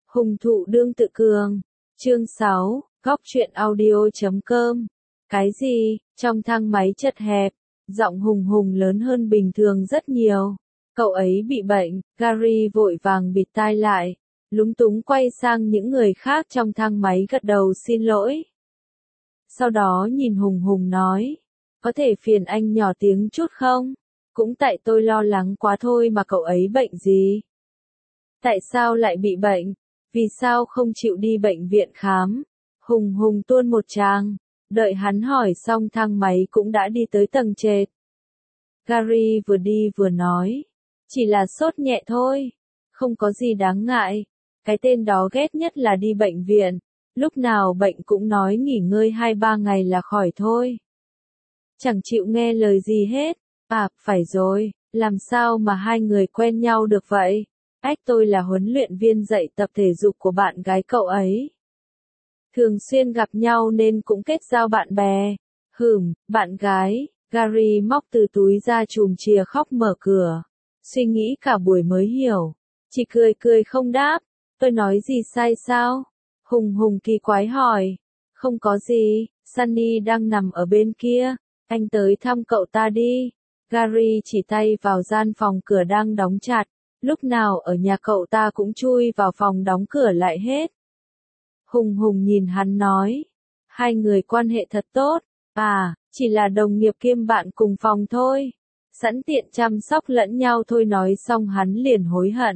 Hùng thụ đương tự cường. Chương 6, góc truyện audio.com. Cái gì? Trong thang máy chật hẹp, giọng Hùng Hùng lớn hơn bình thường rất nhiều. Cậu ấy bị bệnh, Gary vội vàng bịt tai lại, lúng túng quay sang những người khác trong thang máy gật đầu xin lỗi. Sau đó nhìn Hùng Hùng nói, có thể phiền anh nhỏ tiếng chút không? Cũng tại tôi lo lắng quá thôi mà. Cậu ấy bệnh gì? Tại sao lại bị bệnh? Vì sao không chịu đi bệnh viện khám? Hùng Hùng tuôn một tràng. Đợi hắn hỏi xong thang máy cũng đã đi tới tầng trệt. Gary vừa đi vừa nói, chỉ là sốt nhẹ thôi, không có gì đáng ngại. Cái tên đó ghét nhất là đi bệnh viện, lúc nào bệnh cũng nói nghỉ ngơi 2-3 ngày là khỏi thôi. Chẳng chịu nghe lời gì hết. À, phải rồi, làm sao mà hai người quen nhau được vậy? Tôi là huấn luyện viên dạy tập thể dục của bạn gái cậu ấy. Thường xuyên gặp nhau nên cũng kết giao bạn bè. Bạn gái. Gary móc từ túi ra chùm chìa khóc mở cửa. Suy nghĩ cả buổi mới hiểu. Chỉ cười cười không đáp. Tôi nói gì sai sao? Hùng Hùng kỳ quái hỏi. Không có gì, Sunny đang nằm ở bên kia. Anh tới thăm cậu ta đi. Gary chỉ tay vào gian phòng cửa đang đóng chặt. Lúc nào ở nhà cậu ta cũng chui vào phòng đóng cửa lại hết. Hùng Hùng nhìn hắn nói. Hai người quan hệ thật tốt. À, chỉ là đồng nghiệp kiêm bạn cùng phòng thôi. Sẵn tiện chăm sóc lẫn nhau thôi. Nói xong hắn liền hối hận.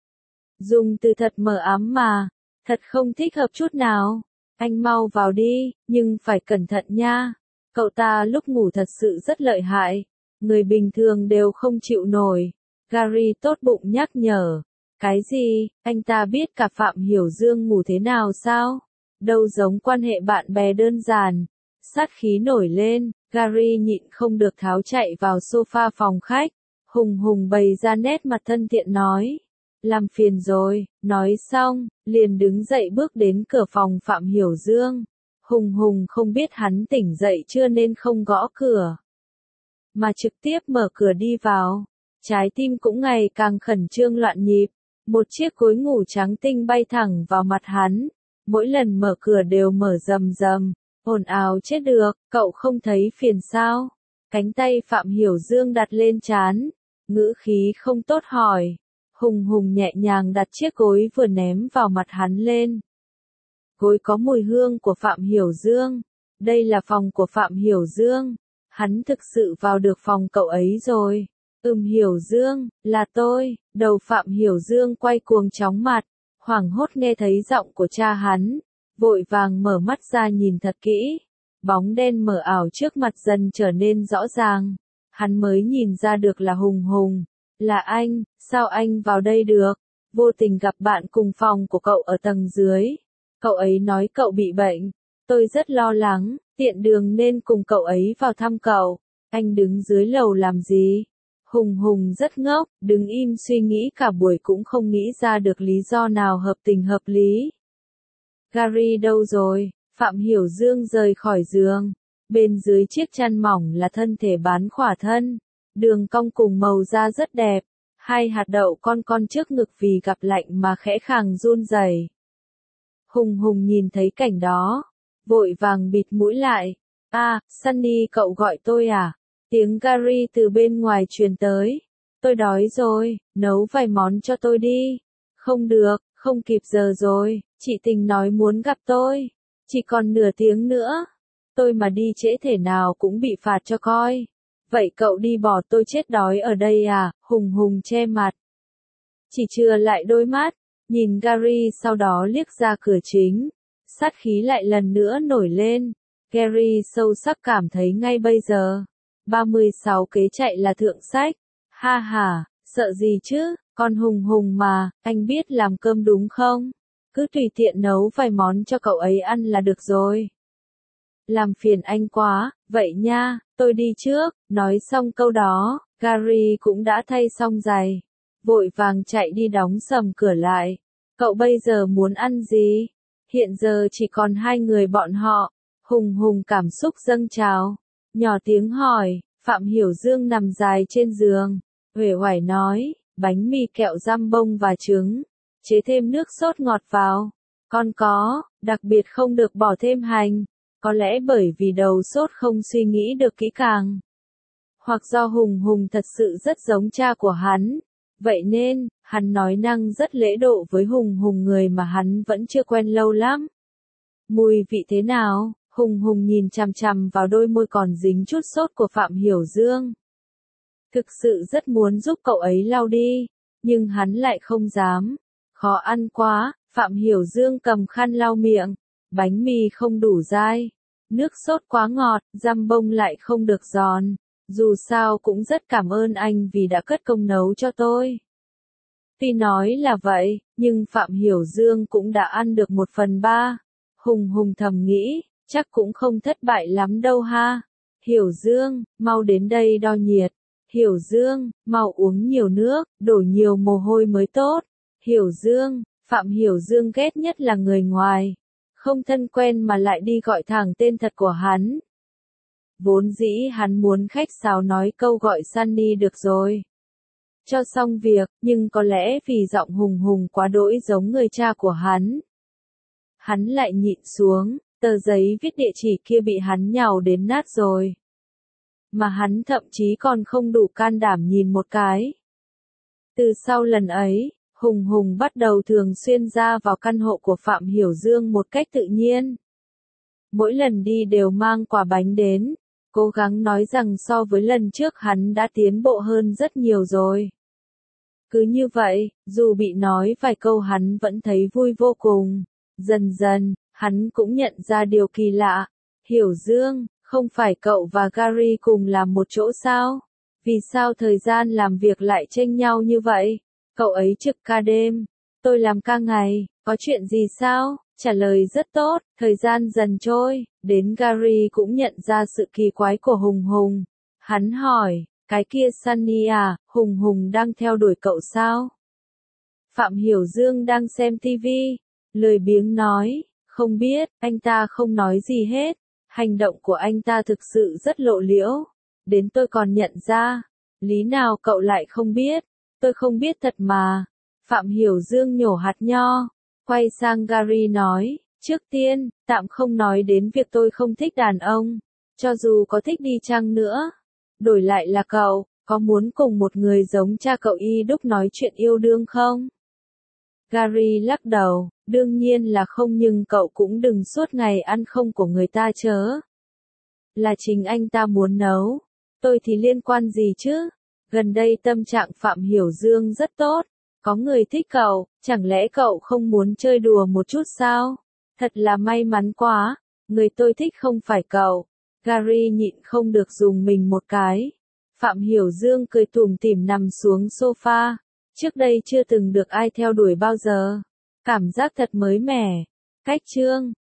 Dùng từ thật mờ ám mà. Thật không thích hợp chút nào. Anh mau vào đi, nhưng phải cẩn thận nha. Cậu ta lúc ngủ thật sự rất lợi hại. Người bình thường đều không chịu nổi. Gary tốt bụng nhắc nhở. Cái gì? Anh ta biết cả Phạm Hiểu Dương ngủ thế nào sao? Đâu giống quan hệ bạn bè đơn giản. Sát khí nổi lên, Gary nhịn không được tháo chạy vào sofa phòng khách. Hùng Hùng bày ra nét mặt thân thiện nói. Làm phiền rồi, nói xong, liền đứng dậy bước đến cửa phòng Phạm Hiểu Dương. Hùng Hùng không biết hắn tỉnh dậy chưa nên không gõ cửa, mà trực tiếp mở cửa đi vào. Trái tim cũng ngày càng khẩn trương loạn nhịp. Một chiếc gối ngủ trắng tinh bay thẳng vào mặt hắn. Mỗi lần mở cửa đều mở rầm rầm. Ồn ào chết được, cậu không thấy phiền sao? Cánh tay Phạm Hiểu Dương đặt lên trán. Ngữ khí không tốt hỏi. Hùng Hùng nhẹ nhàng đặt chiếc gối vừa ném vào mặt hắn lên. Gối có mùi hương của Phạm Hiểu Dương. Đây là phòng của Phạm Hiểu Dương. Hắn thực sự vào được phòng cậu ấy rồi. Hiểu Dương, là tôi. Đầu Phạm Hiểu Dương quay cuồng chóng mặt. Hoảng hốt nghe thấy giọng của cha hắn. Vội vàng mở mắt ra nhìn thật kỹ. Bóng đen mờ ảo trước mặt dần trở nên rõ ràng. Hắn mới nhìn ra được là Hùng Hùng. Là anh, sao anh vào đây được? Vô tình gặp bạn cùng phòng của cậu ở tầng dưới. Cậu ấy nói cậu bị bệnh. Tôi rất lo lắng, tiện đường nên cùng cậu ấy vào thăm cậu. Anh đứng dưới lầu làm gì? Hùng Hùng rất ngốc, đứng im suy nghĩ cả buổi cũng không nghĩ ra được lý do nào hợp tình hợp lý. Gary đâu rồi? Phạm Hiểu Dương rời khỏi giường. Bên dưới chiếc chăn mỏng là thân thể bán khỏa thân. Đường cong cùng màu da rất đẹp. Hai hạt đậu con trước ngực vì gặp lạnh mà khẽ khàng run rẩy. Hùng Hùng nhìn thấy cảnh đó, vội vàng bịt mũi lại. À, Sunny cậu gọi tôi à? Tiếng Gary từ bên ngoài truyền tới. Tôi đói rồi, nấu vài món cho tôi đi. Không được, không kịp giờ rồi, chị Tình nói muốn gặp tôi. Chỉ còn nửa tiếng nữa. Tôi mà đi trễ thể nào cũng bị phạt cho coi. Vậy cậu đi bỏ tôi chết đói ở đây à? Hùng Hùng che mặt. Chỉ chừa lại đôi mắt, nhìn Gary sau đó liếc ra cửa chính. Sát khí lại lần nữa nổi lên. Gary sâu sắc cảm thấy ngay bây giờ. 36 kế chạy là thượng sách. Ha ha, sợ gì chứ, con Hùng Hùng mà, anh biết làm cơm đúng không? Cứ tùy tiện nấu vài món cho cậu ấy ăn là được rồi. Làm phiền anh quá, vậy nha, tôi đi trước. Nói xong câu đó, Gary cũng đã thay xong giày. Vội vàng chạy đi đóng sầm cửa lại. Cậu bây giờ muốn ăn gì? Hiện giờ chỉ còn hai người bọn họ. Hùng Hùng cảm xúc dâng trào. Nhỏ tiếng hỏi, Phạm Hiểu Dương nằm dài trên giường. Uể oải nói, bánh mì kẹo giam bông và trứng. chế thêm nước sốt ngọt vào. Còn có, đặc biệt không được bỏ thêm hành, có lẽ bởi vì đầu sốt không suy nghĩ được kỹ càng. Hoặc do Hùng Hùng thật sự rất giống cha của hắn. Vậy nên, hắn nói năng rất lễ độ với Hùng Hùng, người mà hắn vẫn chưa quen lâu lắm. Mùi vị thế nào? Hùng Hùng nhìn chằm chằm vào đôi môi còn dính chút sốt của Phạm Hiểu Dương. Thực sự rất muốn giúp cậu ấy lau đi, nhưng hắn lại không dám. Khó ăn quá, Phạm Hiểu Dương cầm khăn lau miệng. Bánh mì không đủ dai, nước sốt quá ngọt, dăm bông lại không được giòn. Dù sao cũng rất cảm ơn anh vì đã cất công nấu cho tôi. Tuy nói là vậy, nhưng Phạm Hiểu Dương cũng đã ăn được 1/3. Hùng Hùng thầm nghĩ, chắc cũng không thất bại lắm đâu ha. Hiểu Dương, mau đến đây đo nhiệt. Hiểu Dương, mau uống nhiều nước, đổ nhiều mồ hôi mới tốt. Hiểu Dương, Phạm Hiểu Dương ghét nhất là người ngoài. Không thân quen mà lại đi gọi thẳng tên thật của hắn. Vốn dĩ hắn muốn khách sáo nói câu gọi Sunny được rồi. Cho xong việc, nhưng có lẽ vì giọng Hùng Hùng quá đỗi giống người cha của hắn. Hắn lại nhịn xuống, tờ giấy viết địa chỉ kia bị hắn nhàu đến nát rồi. Mà hắn thậm chí còn không đủ can đảm nhìn một cái. Từ sau lần ấy, Hùng Hùng bắt đầu thường xuyên ra vào căn hộ của Phạm Hiểu Dương một cách tự nhiên. Mỗi lần đi đều mang quả bánh đến, cố gắng nói rằng so với lần trước hắn đã tiến bộ hơn rất nhiều rồi. Cứ như vậy, dù bị nói vài câu hắn vẫn thấy vui vô cùng. Dần dần, hắn cũng nhận ra điều kỳ lạ. Hiểu Dương, không phải cậu và Gary cùng làm một chỗ sao? Vì sao thời gian làm việc lại chênh nhau như vậy? Cậu ấy trực ca đêm, tôi làm ca ngày, có chuyện gì sao? Trả lời rất tốt, thời gian dần trôi, đến Gary cũng nhận ra sự kỳ quái của Hùng Hùng. Hắn hỏi, cái kia Sunny à, Hùng Hùng đang theo đuổi cậu sao? Phạm Hiểu Dương đang xem TV, lười biếng nói, không biết, anh ta không nói gì hết. Hành động của anh ta thực sự rất lộ liễu. Đến tôi còn nhận ra, lý nào cậu lại không biết? Tôi không biết thật mà. Phạm Hiểu Dương nhổ hạt nho, quay sang Gary nói, trước tiên, tạm không nói đến việc tôi không thích đàn ông. Cho dù có thích đi chăng nữa, đổi lại là cậu, có muốn cùng một người giống cha cậu y đúc nói chuyện yêu đương không? Gary lắc đầu, đương nhiên là không, nhưng cậu cũng đừng suốt ngày ăn không của người ta chớ. Là chính anh ta muốn nấu, tôi thì liên quan gì chứ? Gần đây tâm trạng Phạm Hiểu Dương rất tốt, có người thích cậu, chẳng lẽ cậu không muốn chơi đùa một chút sao? Thật là may mắn quá, người tôi thích không phải cậu. Gary nhịn không được dùng mình một cái. Phạm Hiểu Dương cười tủm tỉm nằm xuống sofa. Trước đây chưa từng được ai theo đuổi bao giờ. Cảm giác thật mới mẻ. Cách chương